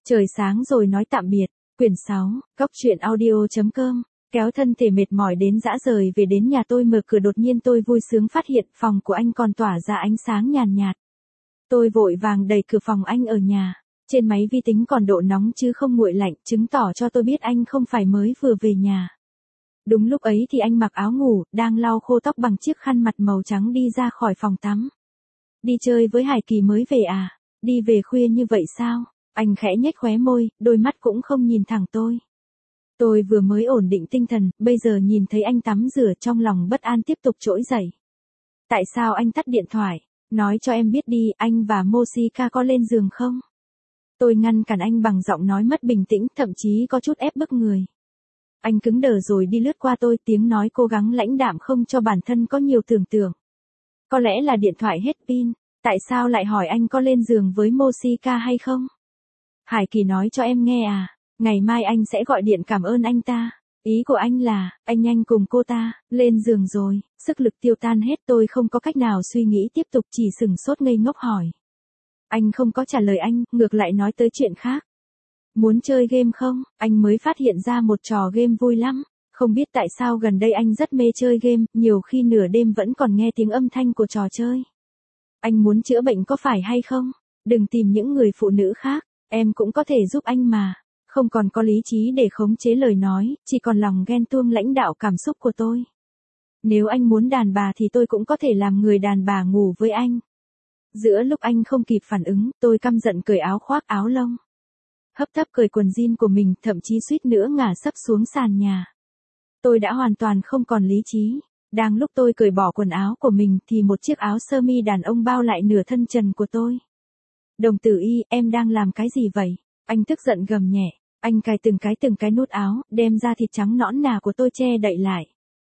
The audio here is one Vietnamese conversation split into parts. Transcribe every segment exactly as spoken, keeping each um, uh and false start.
Trời sáng rồi nói tạm biệt. Quyển sáu, Góc truyện audio chấm com. Kéo thân thể mệt mỏi đến dã rời về đến nhà tôi mở cửa đột nhiên tôi vui sướng phát hiện phòng của anh còn tỏa ra ánh sáng nhàn nhạt. Tôi vội vàng đẩy cửa phòng anh ở nhà. Trên máy vi tính còn độ nóng chứ không nguội lạnh, chứng tỏ cho tôi biết anh không phải mới vừa về nhà. Đúng lúc ấy thì anh mặc áo ngủ, đang lau khô tóc bằng chiếc khăn mặt màu trắng đi ra khỏi phòng tắm. Đi chơi với Hải Kỳ mới về à? Đi về khuya như vậy sao? Anh khẽ nhếch khóe môi, đôi mắt cũng không nhìn thẳng tôi. Tôi vừa mới ổn định tinh thần, bây giờ nhìn thấy anh tắm rửa trong lòng bất an tiếp tục trỗi dậy. Tại sao anh tắt điện thoại? Nói cho em biết đi, anh và Moshika có lên giường không? Tôi ngăn cản anh bằng giọng nói mất bình tĩnh, thậm chí có chút ép bức người. Anh cứng đờ rồi đi lướt qua tôi, tiếng nói cố gắng lãnh đạm không cho bản thân có nhiều tưởng tượng. Có lẽ là điện thoại hết pin, tại sao lại hỏi anh có lên giường với Moshika hay không? Hải Kỳ nói cho em nghe à, ngày mai anh sẽ gọi điện cảm ơn anh ta. Ý của anh là, anh nhanh cùng cô ta, lên giường rồi, sức lực tiêu tan hết tôi không có cách nào suy nghĩ tiếp tục chỉ sừng sốt ngây ngốc hỏi. Anh không có trả lời anh, ngược lại nói tới chuyện khác. Muốn chơi game không? Anh mới phát hiện ra một trò game vui lắm. Không biết tại sao gần đây anh rất mê chơi game, nhiều khi nửa đêm vẫn còn nghe tiếng âm thanh của trò chơi. Anh muốn chữa bệnh có phải hay không? Đừng tìm những người phụ nữ khác, em cũng có thể giúp anh mà. Không còn có lý trí để khống chế lời nói, chỉ còn lòng ghen tuông lãnh đạo cảm xúc của tôi. Nếu anh muốn đàn bà thì tôi cũng có thể làm người đàn bà ngủ với anh. Giữa lúc anh không kịp phản ứng, tôi căm giận cởi áo khoác áo lông. Hấp tấp cởi quần jean của mình, thậm chí suýt nữa ngả sấp xuống sàn nhà. Tôi đã hoàn toàn không còn lý trí. Đang lúc tôi cởi bỏ quần áo của mình thì một chiếc áo sơ mi đàn ông bao lại nửa thân trần của tôi. Đồng tử Y, em đang làm cái gì vậy? Anh tức giận gầm nhẹ. Anh cài từng cái từng cái nút áo, đem ra thịt trắng nõn nà của tôi che đậy lại.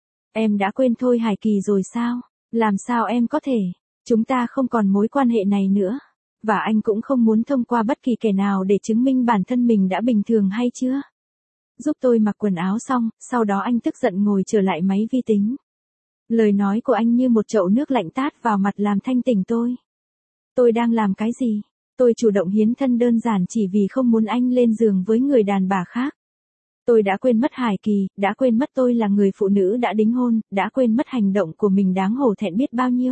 Em đã quên thôi Hải Kỳ rồi sao? Làm sao em có thể? Chúng ta không còn mối quan hệ này nữa. Và anh cũng không muốn thông qua bất kỳ kẻ nào để chứng minh bản thân mình đã bình thường hay chưa? Giúp tôi mặc quần áo xong, sau đó anh tức giận ngồi trở lại máy vi tính. Lời nói của anh như một chậu nước lạnh tát vào mặt làm thanh tỉnh tôi. Tôi đang làm cái gì? Tôi chủ động hiến thân đơn giản chỉ vì không muốn anh lên giường với người đàn bà khác. Tôi đã quên mất Hải Kỳ, đã quên mất tôi là người phụ nữ đã đính hôn, đã quên mất hành động của mình đáng hổ thẹn biết bao nhiêu.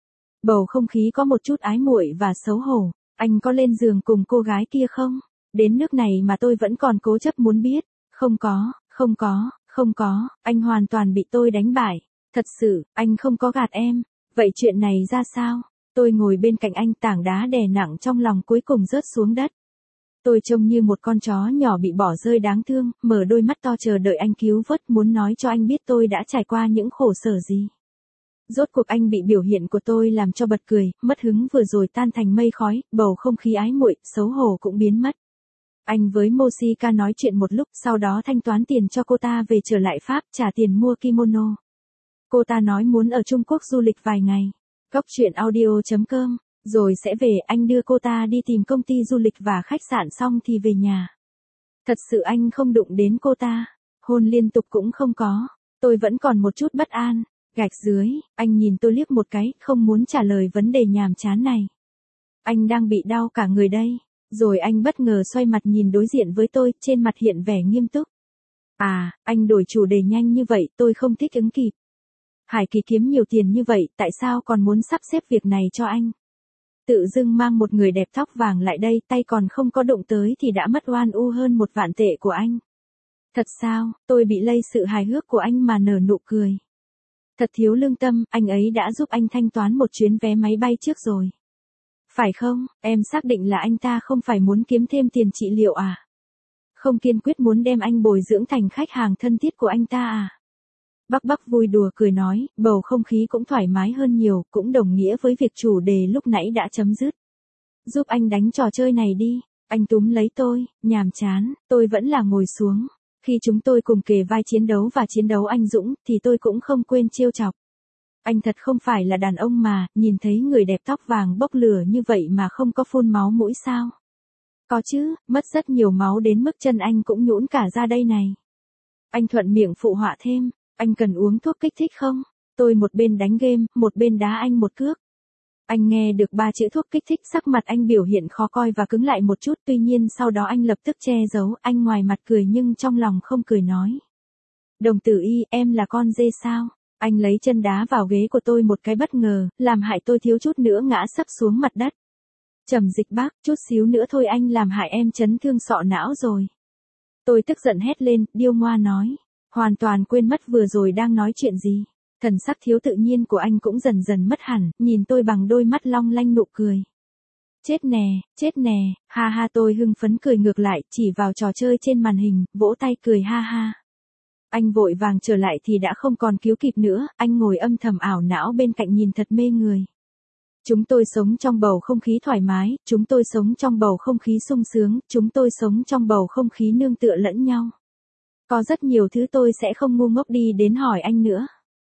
Bầu không khí có một chút ái muội và xấu hổ. Anh có lên giường cùng cô gái kia không? Đến nước này mà tôi vẫn còn cố chấp muốn biết. Không có, không có, không có, anh hoàn toàn bị tôi đánh bại. Thật sự, anh không có gạt em. Vậy chuyện này ra sao? Tôi ngồi bên cạnh anh, tảng đá đè nặng trong lòng cuối cùng rớt xuống đất. Tôi trông như một con chó nhỏ bị bỏ rơi đáng thương, mở đôi mắt to chờ đợi anh cứu vớt, muốn nói cho anh biết tôi đã trải qua những khổ sở gì. Rốt cuộc anh bị biểu hiện của tôi làm cho bật cười, mất hứng vừa rồi tan thành mây khói, bầu không khí ái muội, xấu hổ cũng biến mất. Anh với Moshika nói chuyện một lúc, sau đó thanh toán tiền cho cô ta về trở lại Pháp, trả tiền mua kimono. Cô ta nói muốn ở Trung Quốc du lịch vài ngày. Góc truyện audio chấm com, rồi sẽ về, anh đưa cô ta đi tìm công ty du lịch và khách sạn xong thì về nhà. Thật sự anh không đụng đến cô ta, hôn liên tục cũng không có, tôi vẫn còn một chút bất an. Gạch dưới, anh nhìn tôi liếc một cái, không muốn trả lời vấn đề nhàm chán này. Anh đang bị đau cả người đây. Rồi anh bất ngờ xoay mặt nhìn đối diện với tôi, trên mặt hiện vẻ nghiêm túc. À, anh đổi chủ đề nhanh như vậy, tôi không thích ứng kịp. Hải Kỳ kiếm nhiều tiền như vậy, tại sao còn muốn sắp xếp việc này cho anh? Tự dưng mang một người đẹp tóc vàng lại đây, tay còn không có đụng tới thì đã mất oan u hơn một vạn tệ của anh. Thật sao, tôi bị lây sự hài hước của anh mà nở nụ cười. Thật thiếu lương tâm, anh ấy đã giúp anh thanh toán một chuyến vé máy bay trước rồi. Phải không, em xác định là anh ta không phải muốn kiếm thêm tiền trị liệu à? Không kiên quyết muốn đem anh bồi dưỡng thành khách hàng thân thiết của anh ta à? Bắc Bắc vui đùa cười nói, bầu không khí cũng thoải mái hơn nhiều, cũng đồng nghĩa với việc chủ đề lúc nãy đã chấm dứt. Giúp anh đánh trò chơi này đi, anh túm lấy tôi, nhàm chán, tôi vẫn là ngồi xuống. Khi chúng tôi cùng kề vai chiến đấu và chiến đấu anh dũng, thì tôi cũng không quên trêu chọc. Anh thật không phải là đàn ông mà, nhìn thấy người đẹp tóc vàng bốc lửa như vậy mà không có phun máu mũi sao? Có chứ, mất rất nhiều máu đến mức chân anh cũng nhũn cả ra đây này. Anh thuận miệng phụ họa thêm, anh cần uống thuốc kích thích không? Tôi một bên đánh game, một bên đá anh một cước. Anh nghe được ba chữ thuốc kích thích, sắc mặt anh biểu hiện khó coi và cứng lại một chút, tuy nhiên sau đó anh lập tức che giấu, anh ngoài mặt cười nhưng trong lòng không cười nói. Đồng tử Y, em là con dê sao? Anh lấy chân đá vào ghế của tôi một cái bất ngờ, làm hại tôi thiếu chút nữa ngã sấp xuống mặt đất. Trầm Dịch bác, chút xíu nữa thôi anh làm hại em chấn thương sọ não rồi. Tôi tức giận hét lên, điêu ngoa nói. Hoàn toàn quên mất vừa rồi đang nói chuyện gì. Thần sắc thiếu tự nhiên của anh cũng dần dần mất hẳn, nhìn tôi bằng đôi mắt long lanh nụ cười. Chết nè, chết nè, ha ha, tôi hưng phấn cười ngược lại, chỉ vào trò chơi trên màn hình, vỗ tay cười ha ha. Anh vội vàng trở lại thì đã không còn cứu kịp nữa, anh ngồi âm thầm ảo não bên cạnh nhìn thật mê người. Chúng tôi sống trong bầu không khí thoải mái, chúng tôi sống trong bầu không khí sung sướng, chúng tôi sống trong bầu không khí nương tựa lẫn nhau. Có rất nhiều thứ tôi sẽ không ngu ngốc đi đến hỏi anh nữa.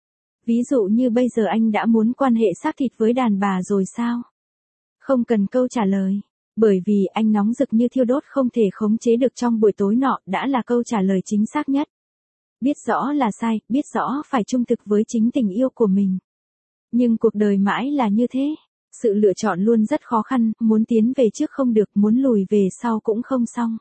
Ví dụ như bây giờ anh đã muốn quan hệ xác thịt với đàn bà rồi sao? Không cần câu trả lời. Bởi vì anh nóng rực như thiêu đốt không thể khống chế được trong buổi tối nọ đã là câu trả lời chính xác nhất. Biết rõ là sai, biết rõ phải trung thực với chính tình yêu của mình. Nhưng cuộc đời mãi là như thế. Sự lựa chọn luôn rất khó khăn, muốn tiến về trước không được, muốn lùi về sau cũng không xong.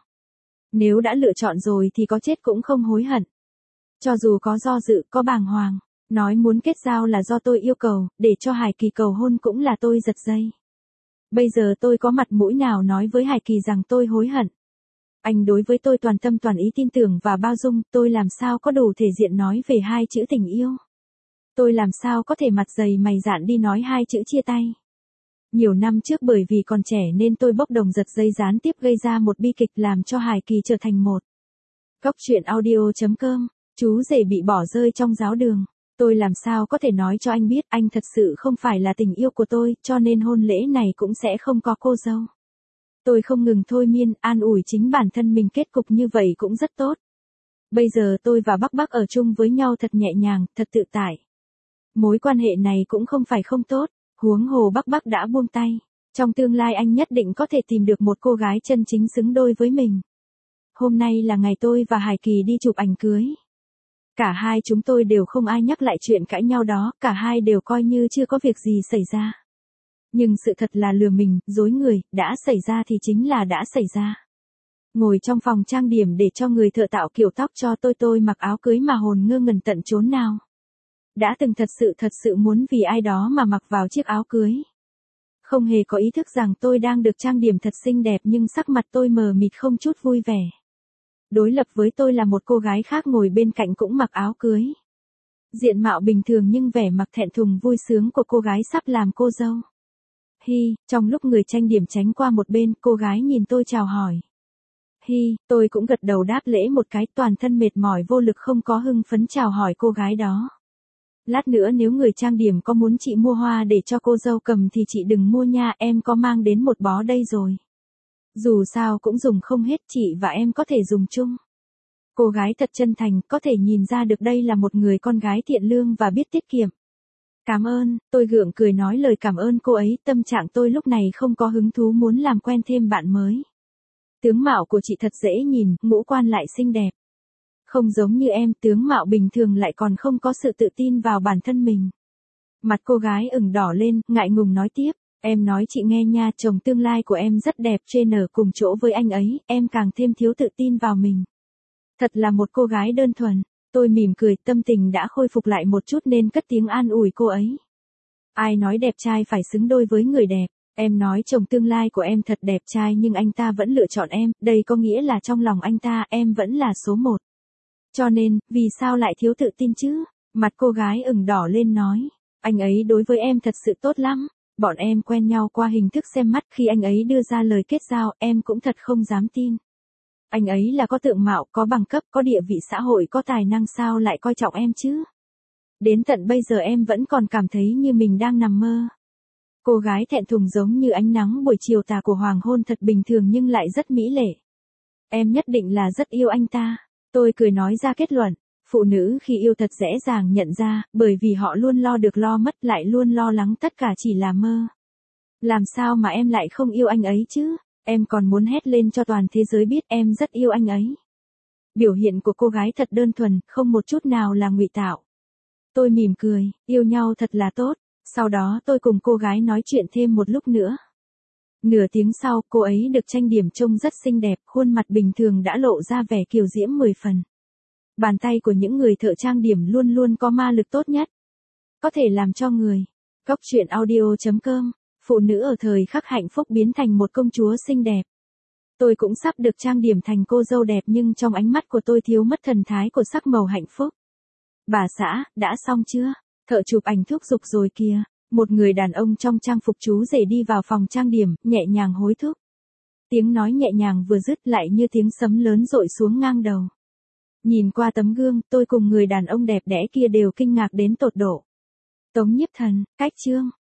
Nếu đã lựa chọn rồi thì có chết cũng không hối hận. Cho dù có do dự, có bàng hoàng. Nói muốn kết giao là do tôi yêu cầu, để cho Hải Kỳ cầu hôn cũng là tôi giật dây. Bây giờ tôi có mặt mũi nào nói với Hải Kỳ rằng tôi hối hận. Anh đối với tôi toàn tâm toàn ý tin tưởng và bao dung, tôi làm sao có đủ thể diện nói về hai chữ tình yêu. Tôi làm sao có thể mặt dày mày dạn đi nói hai chữ chia tay. Nhiều năm trước bởi vì còn trẻ nên tôi bốc đồng giật dây gián tiếp gây ra một bi kịch làm cho Hải Kỳ trở thành một. Góc truyện audio chấm com, chú rể bị bỏ rơi trong giáo đường. Tôi làm sao có thể nói cho anh biết anh thật sự không phải là tình yêu của tôi, cho nên hôn lễ này cũng sẽ không có cô dâu. Tôi không ngừng thôi miên, an ủi chính bản thân mình kết cục như vậy cũng rất tốt. Bây giờ tôi và Bắc Bắc ở chung với nhau thật nhẹ nhàng, thật tự tại. Mối quan hệ này cũng không phải không tốt, huống hồ Bắc Bắc đã buông tay. Trong tương lai anh nhất định có thể tìm được một cô gái chân chính xứng đôi với mình. Hôm nay là ngày tôi và Hải Kỳ đi chụp ảnh cưới. Cả hai chúng tôi đều không ai nhắc lại chuyện cãi nhau đó, cả hai đều coi như chưa có việc gì xảy ra. Nhưng sự thật là lừa mình, dối người, đã xảy ra thì chính là đã xảy ra. Ngồi trong phòng trang điểm để cho người thợ tạo kiểu tóc cho tôi tôi mặc áo cưới mà hồn ngơ ngẩn tận chốn nào. Đã từng thật sự thật sự muốn vì ai đó mà mặc vào chiếc áo cưới. Không hề có ý thức rằng tôi đang được trang điểm thật xinh đẹp nhưng sắc mặt tôi mờ mịt không chút vui vẻ. Đối lập với tôi là một cô gái khác ngồi bên cạnh cũng mặc áo cưới. Diện mạo bình thường nhưng vẻ mặt thẹn thùng vui sướng của cô gái sắp làm cô dâu. Hi, trong lúc người trang điểm tránh qua một bên, cô gái nhìn tôi chào hỏi. Hi, tôi cũng gật đầu đáp lễ một cái, toàn thân mệt mỏi vô lực không có hưng phấn chào hỏi cô gái đó. Lát nữa nếu người trang điểm có muốn chị mua hoa để cho cô dâu cầm thì chị đừng mua nha, em có mang đến một bó đây rồi. Dù sao cũng dùng không hết, chị và em có thể dùng chung. Cô gái thật chân thành, có thể nhìn ra được đây là một người con gái thiện lương và biết tiết kiệm. Cảm ơn, tôi gượng cười nói lời cảm ơn cô ấy, tâm trạng tôi lúc này không có hứng thú muốn làm quen thêm bạn mới. Tướng mạo của chị thật dễ nhìn, ngũ quan lại xinh đẹp. Không giống như em, tướng mạo bình thường lại còn không có sự tự tin vào bản thân mình. Mặt cô gái ửng đỏ lên, ngại ngùng nói tiếp. Em nói chị nghe nha, chồng tương lai của em rất đẹp, trên ở cùng chỗ với anh ấy, em càng thêm thiếu tự tin vào mình. Thật là một cô gái đơn thuần. Tôi mỉm cười, tâm tình đã khôi phục lại một chút nên cất tiếng an ủi cô ấy. Ai nói đẹp trai phải xứng đôi với người đẹp. Em nói chồng tương lai của em thật đẹp trai nhưng anh ta vẫn lựa chọn em, đây có nghĩa là trong lòng anh ta em vẫn là số một. Cho nên, vì sao lại thiếu tự tin chứ? Mặt cô gái ửng đỏ lên nói. Anh ấy đối với em thật sự tốt lắm. Bọn em quen nhau qua hình thức xem mắt, khi anh ấy đưa ra lời kết giao, em cũng thật không dám tin. Anh ấy là có tượng mạo, có bằng cấp, có địa vị xã hội, có tài năng, sao lại coi trọng em chứ? Đến tận bây giờ em vẫn còn cảm thấy như mình đang nằm mơ. Cô gái thẹn thùng giống như ánh nắng buổi chiều tà của hoàng hôn, thật bình thường nhưng lại rất mỹ lệ. Em nhất định là rất yêu anh ta. Tôi cười nói ra kết luận. Phụ nữ khi yêu thật dễ dàng nhận ra, bởi vì họ luôn lo được lo mất, lại luôn lo lắng tất cả chỉ là mơ. Làm sao mà em lại không yêu anh ấy chứ? Em còn muốn hét lên cho toàn thế giới biết em rất yêu anh ấy. Biểu hiện của cô gái thật đơn thuần, không một chút nào là ngụy tạo. Tôi mỉm cười, yêu nhau thật là tốt. Sau đó tôi cùng cô gái nói chuyện thêm một lúc nữa. Nửa tiếng sau, cô ấy được trang điểm trông rất xinh đẹp, khuôn mặt bình thường đã lộ ra vẻ kiều diễm mười phần. Bàn tay của những người thợ trang điểm luôn luôn có ma lực tốt nhất. Có thể làm cho người. Góc truyện audio chấm com, phụ nữ ở thời khắc hạnh phúc biến thành một công chúa xinh đẹp. Tôi cũng sắp được trang điểm thành cô dâu đẹp nhưng trong ánh mắt của tôi thiếu mất thần thái của sắc màu hạnh phúc. Bà xã, đã xong chưa? Thợ chụp ảnh thúc giục rồi kìa. Một người đàn ông trong trang phục chú rể đi vào phòng trang điểm, nhẹ nhàng hối thúc. Tiếng nói nhẹ nhàng vừa dứt lại như tiếng sấm lớn dội xuống ngang đầu. Nhìn qua tấm gương, tôi cùng người đàn ông đẹp đẽ kia đều kinh ngạc đến tột độ. Tống Nhiếp Thần, Cách Chương.